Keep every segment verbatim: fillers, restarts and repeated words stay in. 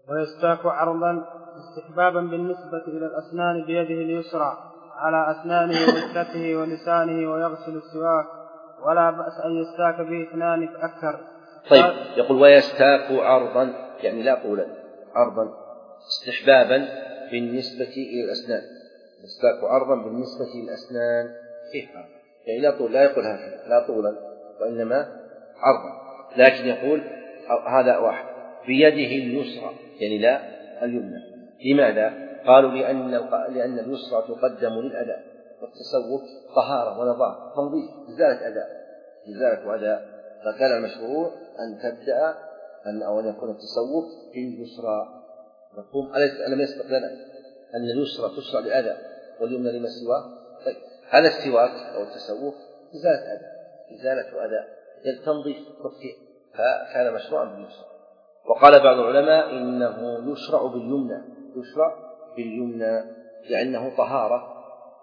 ويستاك عرضا استحبابا بالنسبة إلى الأسنان بيده اليسرى على أسنانه ولثته ولسانه ويغسل السواك، ولا بأس أن يستاك به اثنان فأكثر. طيب يقول ويستاك عرضا يعني لا طولا، عرضا استحبابا بالنسبة إلى الأسنان، يستاك عرضا بالنسبة للأسنان كيف يعني لا طول، لا يقول هكذا لا طولا وإنما عرضا، لكن يقول هذا واحد بيده اليسرى يعني لا اليمنى. لماذا؟ قالوا لأن لأن اليسرى تقدم للأداء والتسوق طهارة ونظافة تنظيف إزالة أداء إزالة أداء، فكان المشروع أن تبدأ أن أو أن يكون التسوق باليسرى. مفهوم؟ ألم يسبق لنا أن اليسرى تشرع للأداء واليمنى لما سواه؟ طيب هذا السواك أو التسوق إزالة أداء إزالة أداء تنظيف تطهير، فكان مشروعا باليسرى. وقال بعض العلماء إنه يشرع باليمنى يشرع باليمنى لأنه طهارة.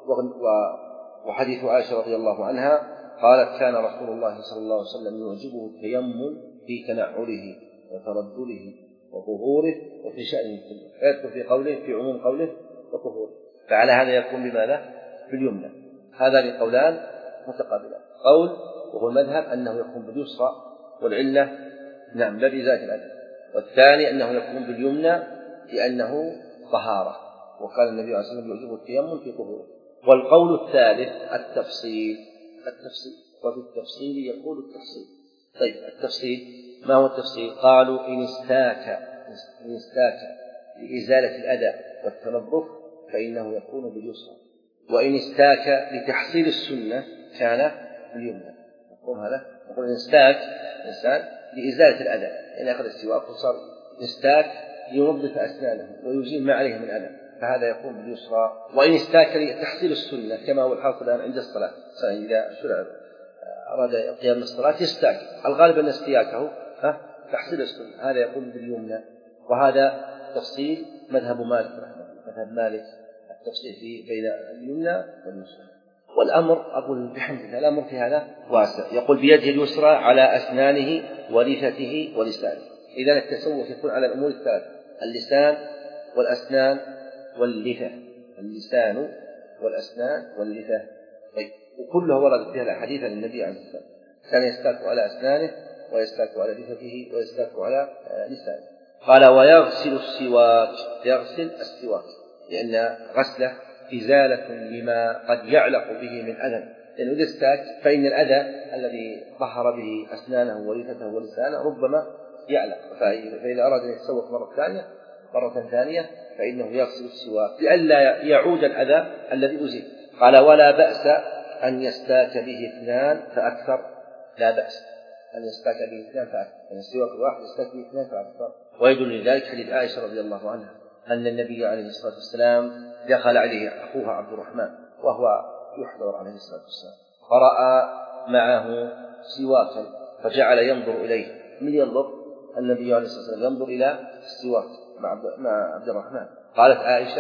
وحديث عائشة رضي الله عنها قالت كان رسول الله صلى الله عليه وسلم يعجبه التيمم في تنعله وترجله وظهوره وفي شأنه كله، يذكر في قوله في عموم قوله وظهوره، فعلى هذا يكون بماذا؟ باليمنى. هذا لقولان متقابلان، قول وهو المذهب أنه يكون باليسرى والعلة نعم لا بذات الأدب، والثاني أنه يكون باليمنى لأنه طهارة، وقال النبي عليه الصلاة والسلام يعجبه التيمم في طهوره. والقول الثالث التفصيل التفصيل وفي التفصيل يقول التفصيل. طيب التفصيل ما هو التفصيل؟ قالوا إن استاك إن استاك لإزالة الأذى والتنظف فإنه يكون باليسرى، وإن استاك لتحصيل السنة كان باليمنى. مفهوم هذا؟ نقول إن استاك الإنسان لإزالة الأذى يعني أخذ السواك وصار استاك لينظف أسنانه ويزيل ما عليه من أذى فهذا يكون باليسرى. وإن استاك لتحصيل السنة كما هو الحاصل الآن عند الصلاة، إذا شرع أراد قيام الصلاة يستاك، الغالب أن استياكه تحصيل السنة، هذا يكون باليمنى. وهذا تفصيل مذهب مالك رحمه مذهب مالك التفصيل في بين اليمنى واليسرى. والأمر أقول بحمد الله الأمر في هذا واسع، يقول بيده اليسرى على أسنانه ولثته ولسانه. إذا التسوق يكون على الأمور الثلاث: اللسان والأسنان واللثة، اللسان والأسنان واللثة. طيب وكله ورد فيها الحديث عن النبي عليه الصلاة والسلام، كان يستاك على أسنانه ويستاك على لثته ويستاك على لسانه. قال ويغسل السواك، يغسل السواك لأن غسله إزالة لما قد يعلق به من أذى، لأنه إذا استاك فإن الأذى الذي طهر به أسنانه ولثته ولسانه ربما يعلق، فإذا أراد أن يتسوق مرة ثانية مرة ثانية فإنه يغسل السواك لئلا يعود الأذى الذي أزيل. قال ولا بأس أن يستاك به اثنان فأكثر، لا بأس أن يستاك به اثنان فأكثر، يعني السواك الواحد يستاك به اثنان فأكثر. ويدل لذلك حديث عائشة رضي الله عنها أن النبي عليه الصلاة والسلام دخل عليه أخوها عبد الرحمن وهو يحضر عليه الصلاة والسلام، فرأى معه سواكا فجعل ينظر إليه. من ينظر؟ النبي عليه الصلاة والسلام ينظر إلى السواك مع عبد الرحمن. قالت عائشة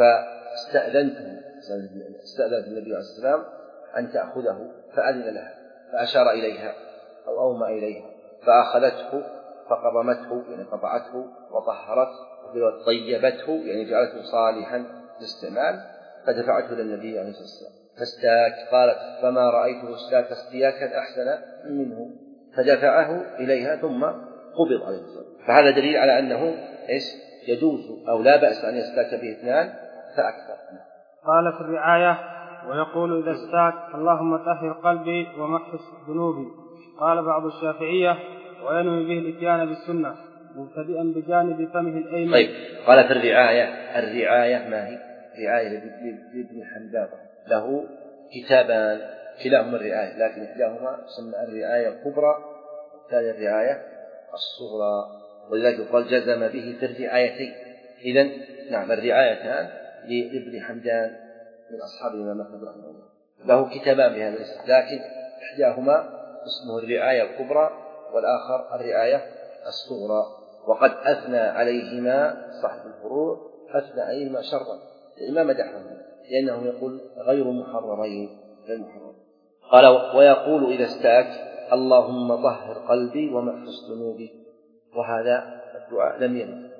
فاستأذنته استأذنت النبي عليه الصلاة والسلام أن تأخذه فأذن لها، فأشار إليها أو أومأ إليها فأخذته فقضمته يعني قطعته وطهرته وطيبته يعني جعلته صالحا للاستعمال، فدفعته للنبي عليه الصلاة والسلام فاستاك. قالت فما رأيته استاك استياكا أحسن منه، فدفعه إليها ثم قبض عليه الصلاة والسلام. فهذا دليل على أنه إيش يجوز أو لا بأس أن يستاك به اثنان فأكثر. قال في الرعاية ويقول إذا استاك اللهم طهر قلبي ومحص ذنوبي. قال بعض الشافعية وينوي به الاتيان بالسنة مبتدئا بجانب فمه الأيمن. طيب قال في الرعاية، الرعاية ما هي؟ رعاية لابن حنبابة له كتابان كلاهما الرعاية، لكن إحداهما تسمى الرعاية الكبرى والثانية الرعاية الصغرى، ولذلك قال جزم به في الرعايتين. إذن نعم الرعايتان لابن حمدان من أصحاب الإمام أحمد رحمه الله، له كتابان بهذا الاسم، لكن إحداهما اسمه الرعاية الكبرى والآخر الرعاية الصغرى. وقد أثنى عليهما صاحب الفروع أثنى عليهما شرا، الإمام مدحهما لأنه يقول غير محررين غير محررين. قال ويقول إذا استاك اللهم طهر قلبي ومحص ذنوبي، وهذا الدعاء لم يرد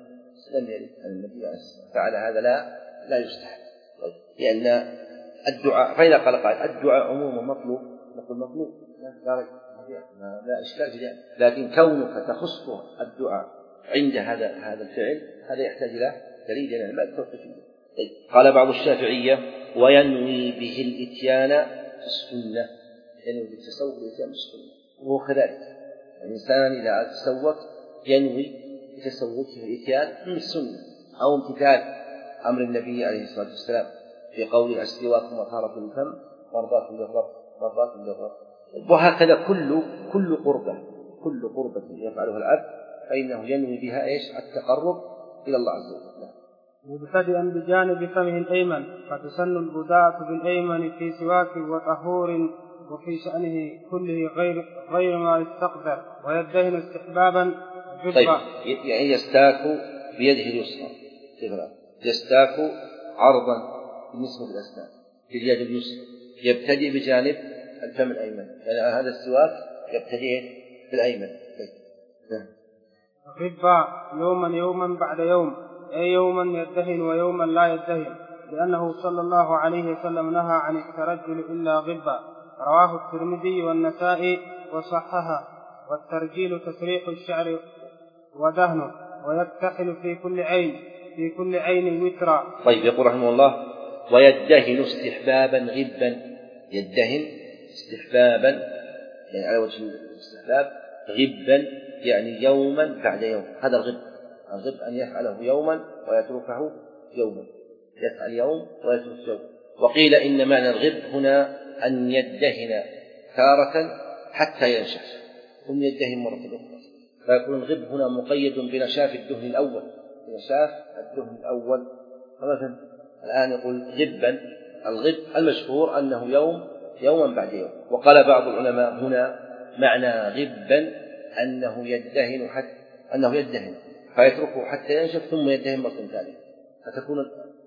لم يرد عن النبي عليه الصلاة والسلام، فعلى هذا لا لا يستحب، لأن الدعاء فإذا قال قائل الدعاء عموما مطلوب، نقول مطلوب لا لا, لا إشكال في ذلك، لكن كونك تخص الدعاء عند هذا هذا الفعل هذا يحتاج إلى دليل يعني لا توقيفية. قال بعض الشافعية وينوي به الإتيان في السنة، ينوي بالتسوق الإتيان في السنة، وهو كذلك الإنسان إذا تسوق ينوي بتسوقه الإتيان في السنة أو امتثال أمر النبي عليه الصلاة والسلام في قول السواك مطهرة الفم مرضاة للرب مرضاة للرب. وهكذا كل كل قربة كل قربة يفعلها العبد فإنه ينوي بها إيش؟ التقرب إلى الله عز وجل. مبتدئا بجانب فمه الأيمن، فتسن البداءة بالأيمن في سواك وطهور وفي شأنه كله غير غير ما يستقدر، ويدهن استحبابا جبا. طيب يعني يستاك بيده اليسرى، يستاك عرضا بالنسبة للأسنان في اليد اليسرى، يبتدئ بجانب الفم الأيمن، يعني هذا السواك يبتدئ بالأيمن. غبا يوما يوما بعد يوم، أي يوما يدهن ويوما لا يدهن، لأنه صلى الله عليه وسلم نهى عن الترجل إلا غبا. رواه الترمذي والنسائي وصححه. والترجيل تسريح الشعر ودهنه، ويكتحل في كل عين في كل عين وترا. طيب يقول رحمه الله ويدهن استحبابا غبا، يدهن استحبابا يعني على وجه الاستحباب، غبا يعني يوما بعد يوم، هذا الغب، الغب أن يفعله يوما ويتركه يوما، يفعل يوم ويترك يوم. وقيل إن معنى الغب هنا أن يدهن تارة حتى ينشف ثم يدهن مرة أخرى، فيكون الغب هنا مقيد بنشاف الدهن الأول، بنشاف الدهن الأول. فمثلا الآن يقول غبا، الغب المشهور أنه يوم يوما بعد يوم. وقال بعض العلماء هنا معنى غبا أنه يدهن حتى أنه يدهن فيتركه حتى ينشف ثم يدهن مرة ثانية، فتكون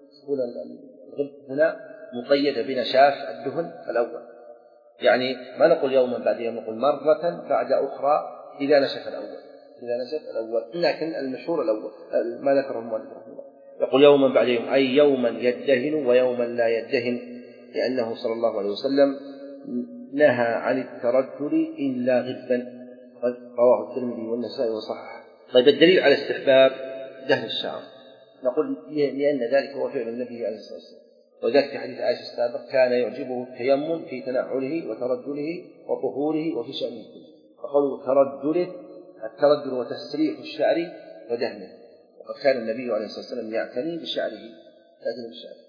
الغب هنا مقيدة بنشاف الدهن الأول، يعني ما نقول يوما بعد يوم، نقول مرة بعد أخرى إذا نشف الأول، إذا نشف الأول، لكن المشهور الأول ما ذكره المؤلف رحمه الله، يقول يوما بعد يوم أي يوما يدهن ويوما لا يدهن، لأنه صلى الله عليه وسلم نهى عن الترجل إلا غبا. رواه الترمذي والنسائي وصححه. طيب الدليل على استحباب دهن الشعر، نقول لأن ذلك هو فعل النبي عليه الصلاة والسلام، وذلك في حديث عائشة السابق كان يعجبه التيمم في تنعله وترجله وطهوره وفي شأنه كله. فقالوا ترجله الترجل وتسريح الشعر ودهنه، وقد كان النبي عليه الصلاة والسلام يعتني بشعره يعتني بشعره.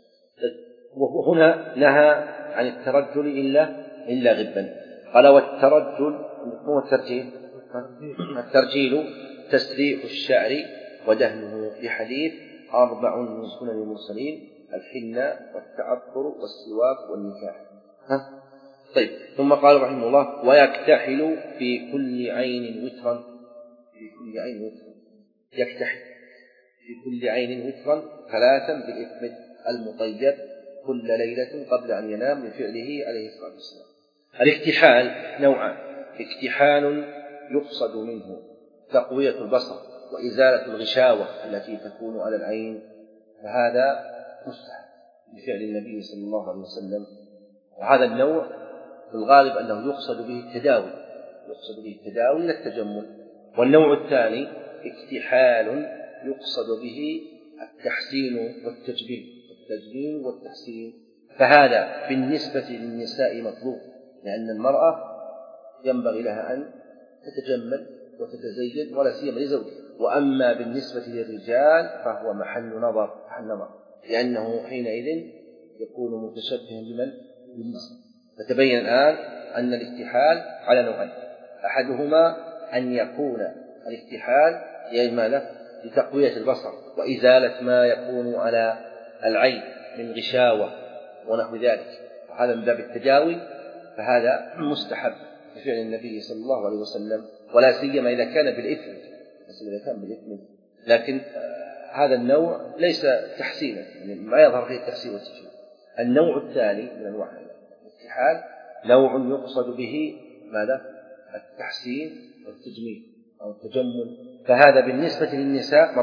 وهنا نهى عن الترجل إلا إلا غبا. قال والترجل هو الترجيل، الترجيل تسريح الشعر ودهنه، في حديث أربع من سنن المرسلين الحنة والتعطر والسواك والنكاح. ها؟ طيب ثم قال رحمه الله ويكتحل في كل عين وترا، في كل عين وترا، يكتحل في كل عين وترا ثلاثا بالإثم المطيب كل ليلة قبل أن ينام لفعله عليه الصلاة والسلام. الاكتحال نوعان، اكتحال يقصد منه تقوية البصر وإزالة الغشاوة التي تكون على العين، فهذا مستحب بفعل النبي صلى الله عليه وسلم. وهذا النوع في الغالب أنه يقصد به التداوي، يقصد به التداوي لا التجمل. والنوع الثاني اكتحال يقصد به التحسين والتجميل، التجميل والتحسين، فهذا بالنسبة للنساء مطلوب، لأن المرأة ينبغي لها أن تتجمل وتتزين ولا سيما لزوجها. وأما بالنسبة للرجال فهو محل نظر، محل نظر، لأنه حينئذ يكون متشبها بمن؟ بالنساء. فتبين الآن أن الاكتحال على نوعين، أحدهما أن يكون الاكتحال لماذا؟ لتقوية البصر وإزالة ما يكون على العين من غشاوة ونحو ذلك، وهذا من باب التداوي، فهذا مستحب بفعل النبي صلى الله عليه وسلم، ولا سيما إذا كان بالإثم، إذا كان بالإثم. لكن هذا النوع ليس تحسينا، يعني ما يظهر فيه التحسين والتجميل. النوع الثاني من أنواع الاكتحال نوع يقصد به ماذا؟ التحسين والتجميل أو التجمل، فهذا بالنسبة للنساء مطلوب،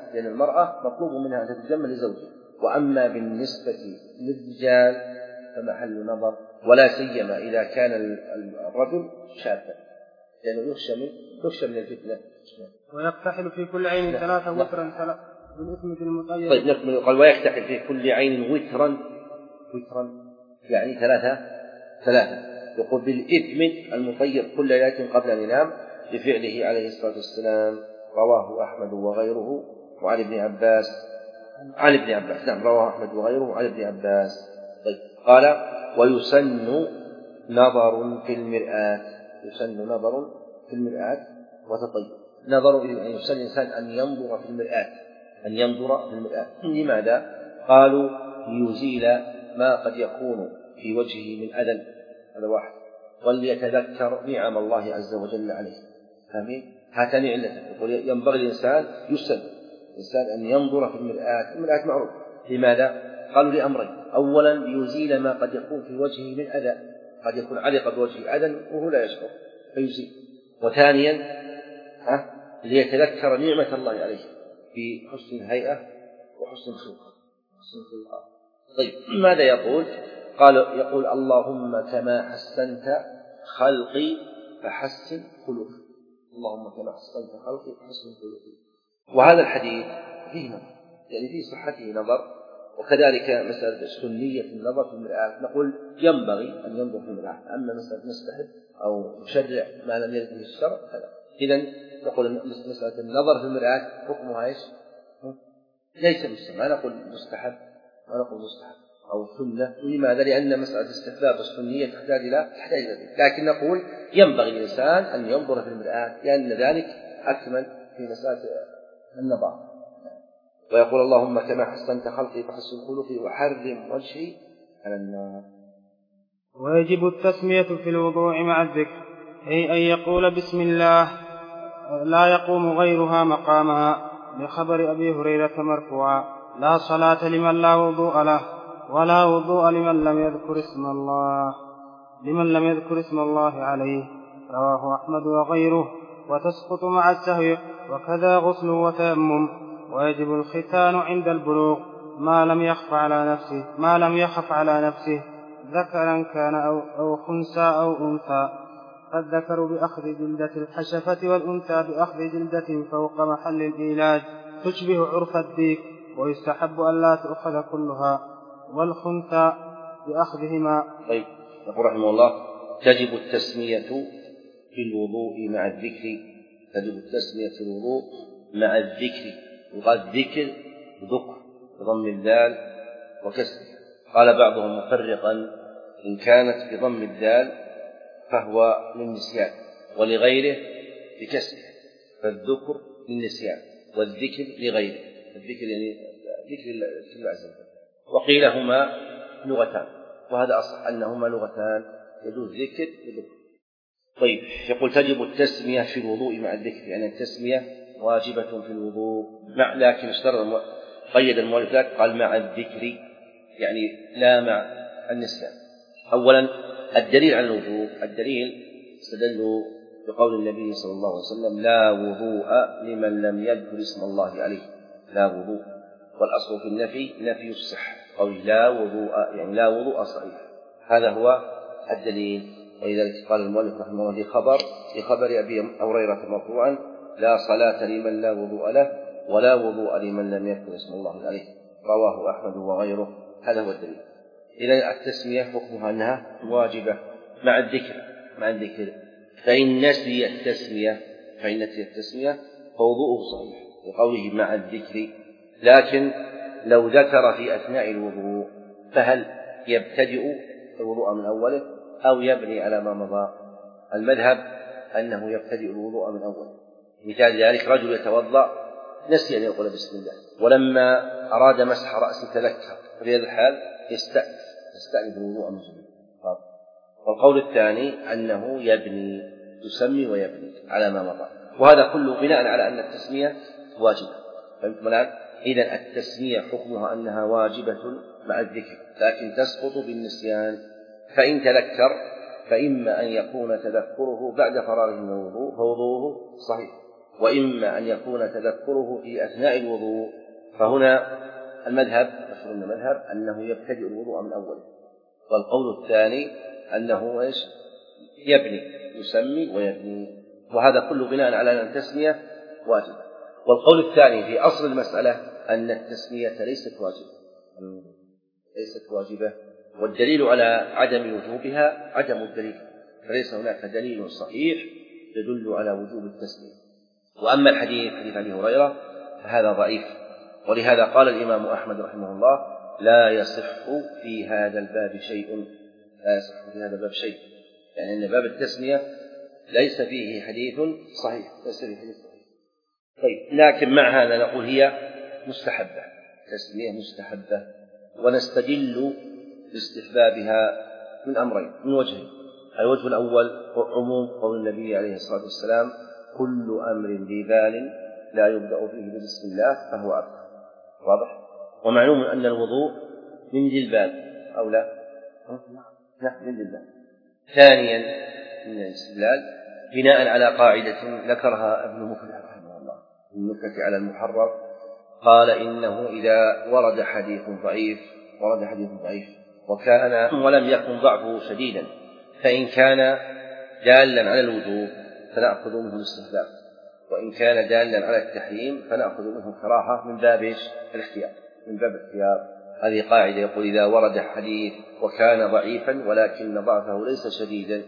لأن المرأة مطلوب منها أن تتجمل لزوجها. وأما بالنسبة للرجال فمحل نظر، ولا سيما إذا كان الرجل شابا، لأنه يخشى من يخشى من الفتنة. ويكتحل في كل عين ثلاثة وترا ثلاثة بالإثم المطير. طيب نكمل. قال ويكتحل في كل عين وترا، وترا يعني ثلاثة ثلاثة يقول بالإثم المطير كل ليلة قبل أن ينام بفعله عليه الصلاة والسلام. رواه أحمد وغيره وعن ابن عباس عن ابن عباس نعم رواه أحمد وغيره عن ابن عباس. طيب قال ويسن نظر في المرآة، يسن نظر في المرآة وتطيب. نظر أن يسن الإنسان أن ينظر في المرآة، أن ينظر في المرآة. لماذا؟ قالوا ليزيل ما قد يكون في وجهه من أذى، هذا واحد، وليتذكر نعم الله عز وجل عليه. فاهمين؟ هاتان علتان. يقول ينبغي الإنسان يسن الإنسان أن ينظر في المرآة. المرآة معروف. لماذا؟ قالوا لأمرين: أولا ليزيل ما قد يكون في وجهه من أذى، قد يكون علق بوجهه أذى وهو لا يشعر فيزيل. وثانيا ها ليتذكر نعمة الله عليه في حسن الهيئة وحسن الخلق. طيب ماذا يقول؟ قال يقول اللهم كما حسنت خلقي فحسن خلقي، اللهم كما حسنت خلقي فحسن خلقي. وهذا الحديث فيه نظر، يعني فيه صحته نظر، وكذلك مسألة سنية النظر في المرآة نقول ينبغي أن ينظر في المرآة. أما مسألة نستحب أو نشرع ما لم يرد به الشرع فلا. إذن نقول مسألة النظر في المرآة حكمها إيش؟ ليس مستحب، ما نقول مستحب ما نقول مستحب أو سنة. لماذا؟ لأن مسألة الاستحباب والسنية تحتاج إلى تحتاج إلى ذلك. لكن نقول ينبغي للإنسان أن ينظر في المرآة لأن ذلك أكمل في مسألة النظر. ويقول اللهم كما حسنت خلقي فحسن خلقي وحرم وجهي على النار. ويجب التسمية في الوضوء مع الذكر، أي أن يقول بسم الله لا يقوم غيرها مقامها، بخبر أبي هريرة مرفوعا: لا صلاة لمن لا وضوء له، ولا وضوء لمن لم يذكر اسم الله لمن لم يذكر اسم الله عليه. رواه أحمد وغيره. وتسقط مع السهو، وكذا غسل وتيمم. ويجب الختان عند البلوغ ما لم يخف على نفسه ما لم يخف على نفسه ذكرا كان أو, أو خنثى أو أنثى. فالذكر بأخذ جلدة الحشفة، والأنثى بأخذ جلدة فوق محل الإيلاج تشبه عرف الديك، ويستحب أن لا تؤخذ كلها، والخنثى بأخذهما. طيب يقول رحمه الله: تجب التسمية في الوضوء مع الذكر. تجب التسمية في الوضوء مع الذكر. وقال ذكر ذكر بضم الدال وكسر. قال بعضهم مفرقا: إن كانت بضم الدال فهو للنسيان، ولغيره بكسر، فالذكر للنسيان والذكر لغيره. الذكر يعني ذكر الله عز وجل. وقيل هما لغتان، وهذا أصح أنهما لغتان، يجوز ذكر وذكر. طيب يقول تجب التسمية في الوضوء مع الذكر، يعني التسمية واجبة في الوضوء مع، لكن اشترط قيد المؤلف قال مع الذكر، يعني لا مع النسيان. أولا الدليل على الوضوء، الدليل استدلوا بقول النبي صلى الله عليه وسلم: لا وضوء لمن لم يذكر اسم الله عليه. لا وضوء، والأصل في النفي نفي الصحة، قول لا وضوء يعني لا وضوء صحيح. هذا هو الدليل. ولذلك قال المؤلف رحمه الله لخبر لخبر أبي هريرة مرفوعا: لا صلاة لمن لا وضوء له، ولا وضوء لمن لم يذكر اسم الله عليه. رواه أحمد وغيره. هذا هو الدليل. إذا التسمية حكمها أنها واجبة مع الذكر مع الذكر فإن نسي التسمية فإن نسي التسمية فوضوءه صحيح لقوله مع الذكر. لكن لو ذكر في أثناء الوضوء فهل يبتدئ الوضوء من أوله أو يبني على ما مضى؟ المذهب أنه يبتدئ الوضوء من أوله. مثال ذلك: رجل يتوضأ نسي أن يقول بسم الله، ولما أراد مسح رأسه تذكر، في هذا الحال يستأنف يستأنف الوضوء من جديد. والقول الثاني أنه يبني يسمي ويبني على ما مضى، وهذا كله بناء على أن التسمية واجبة. فهمتم الآن؟ إذن التسمية حكمها أنها واجبة مع الذكر، لكن تسقط بالنسيان. فإن تذكر فإما أن يكون تذكره بعد فراغه من الوضوء فوضوءه صحيح، وإما أن يكون تذكره في أثناء الوضوء. فهنا المذهب مشهور المذهب أنه يبتدئ الوضوء من أوله، والقول الثاني أنه إيش؟ يبني، يسمي ويبني، وهذا كله بناء على أن التسمية واجبة. والقول الثاني في أصل المسألة أن التسمية ليست واجبة ليست واجبة والدليل على عدم وجوبها عدم الدليل، فليس هناك دليل صحيح يدل على وجوب التسمية. وأما الحديث حديث أبي هريرة فهذا ضعيف، ولهذا قال الإمام أحمد رحمه الله لا يصح في هذا الباب شيء لا يصح في هذا الباب شيء يعني أن باب التسمية ليس فيه حديث صحيح ليس فيه حديث صحيح. طيب، لكن مع هذا نقول هي مستحبة، تسمية مستحبة، ونستدل لاستحبابها من أمرين من وجهين. الوجه الأول عموم قول النبي عليه الصلاة والسلام كل أمر ذي بال لا يبدأ فيه بسم الله فهو أبتر، واضح؟ ومعلوم أن الوضوء من ذي البال أو لا؟ نعم من ذي البال. ثانيا من الاستدلال بناء على قاعدة ذكرها ابن مفلح رحمه الله في النكتة على المحرر، قال إنه إذا ورد حديث ضعيف ورد حديث ضعيف وكان ولم يكن ضعفه شديدا، فإن كان دالا على الوجوب فنأخذ منه الاستحباب، وإن كان دالا على التحريم فنأخذ منه الكراهة من باب الاحتياط من باب الاحتياط. هذه قاعدة يقول إذا ورد حديث وكان ضعيفا ولكن ضعفه ليس شديدا،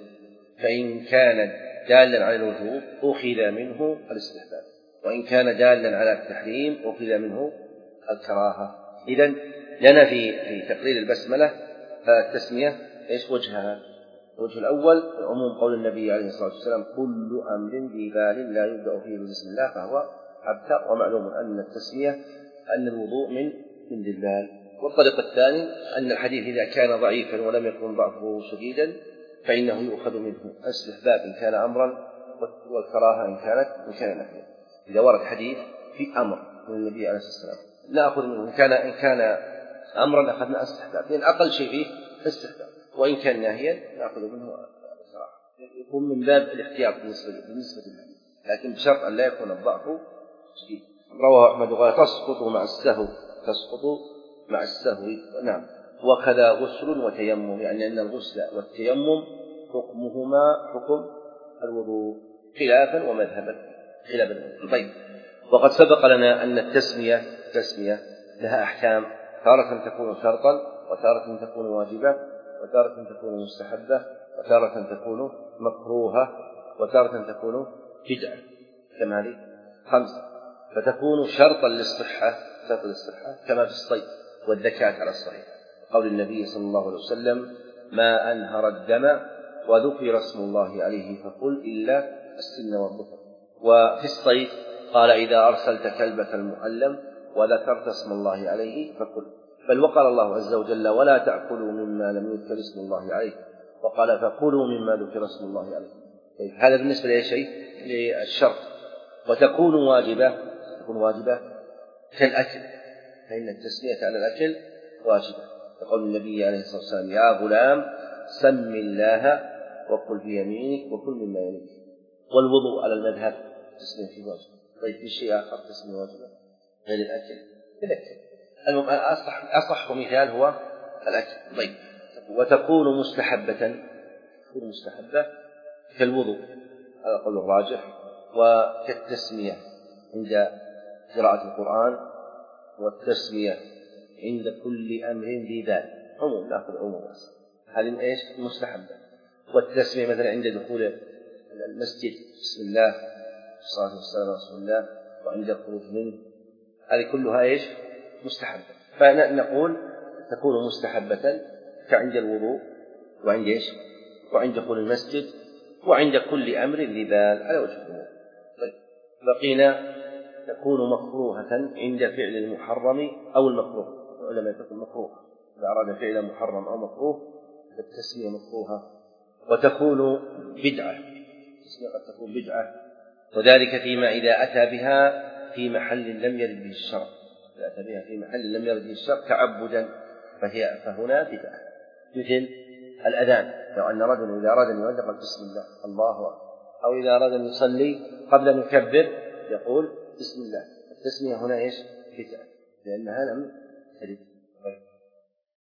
فإن كان دالا على الوجوب أخذ منه الاستحباب، وإن كان دالا على التحريم أخذ منه الكراهة. إذن لنا في في تقرير البسملة التسمية ايش وجهها؟ الوجه الأول عموم قول النبي عليه الصلاة والسلام كل أمر ذي بال لا يبدأ فيه بسم الله فهو أبتر، ومعلوم أن التسمية أن الوضوء من من ذي البال. والطريق الثاني أن الحديث إذا كان ضعيفا ولم يكن ضعفه شديدا فإنه يؤخذ منه الاستحباب إن كان أمرا والكراهة إن كانت إن كان نهيا. إذا ورد حديث في أمر من النبي عليه الصلاة والسلام نأخذ منه إن كان إن كان أمرا أخذنا استحباب، لأن أقل شيء فيه استحباب، وإن كان ناهيا نأخذ منه الكراهة. يكون من باب الاحتياط بالنسبة بالنسبة للحديث، لكن بشرط أن لا يكون الضعف شديد. رواه أحمد قال تسقط مع السهو تسقط مع السهو نعم. وكذا غسل وتيمم، يعني أن الغسل والتيمم حكمهما حكم الوضوء خلافا ومذهبا خلافا. طيب، وقد سبق لنا أن التسمية تسمية لها أحكام، تارة تكون شرطا وتارة تكون واجبة وتارة تكون مستحبة وتارة تكون مكروهة وتارة تكون بدعة، كما هذه خمسة. فتكون شرطا للصحة شرطا للصحة كما في الصيد والذكاة على الصحيح، قول النبي صلى الله عليه وسلم ما أنهر الدم وذكر اسم الله عليه فقل إلا السن والظفر. وفي الصيد قال إذا أرسلت كلبك المعلم وذكرت اسم الله عليه فقل، بل وقال الله عز وجل ولا تأكلوا مما لم يذكر اسم الله عليه، وقال فكلوا مما ذكر اسم الله عليه. هذا بالنسبة لأي شيء للشرط. وتكون واجبة تكون واجبة كالأكل، فإن التسمية على الأكل واجبة، يقول النبي عليه الصلاة والسلام يا غلام سم الله وكل بيمينك وكل مما يليك. والوضوء على المذهب تسمية في واجبة. طيب في شيء آخر تسمية واجبة غير الأكل؟ الأكل أصح, أصح مثال هو الأكل. طيب، وتكون مستحبة تكون مستحبة كالوضوء هذا قول الراجح، وكالتسمية عند قراءة القرآن، والتسمية عند كل أمر ذي بال عموم نأخذ عموم هذه إيش مستحبة. والتسمية مثلا عند دخول المسجد بسم الله والصلاة والسلام على رسول الله، وعند الخروج منه هذه كلها إيش مستحبة. فنقول تكون مستحبة كعند الوضوء وعند إيش وعند دخول المسجد وعند كل أمر ذي بال على وجه العموم. طيب، بقينا تكون مكروهة عند فعل المحرم أو المكروه. ولما تكون مكروه إذا أراد فعل محرم أو مكروه فالتسمية مكروهة. وتكون بدعة، التسمية قد تكون بدعة، وذلك فيما إذا أتى بها في محل لم يرد به الشرع، إذا أتى بها في محل لم يرد به الشرع تعبدا فهي فهنا بدعة. مثل الأذان، لو أن رجل إذا أراد أن يؤذن قال بسم الله الله أكبر، أو إذا أراد أن يصلي قبل أن يكبر يقول بسم الله. التسمية هنا إيش؟ بدعة، لأنها لم ترد.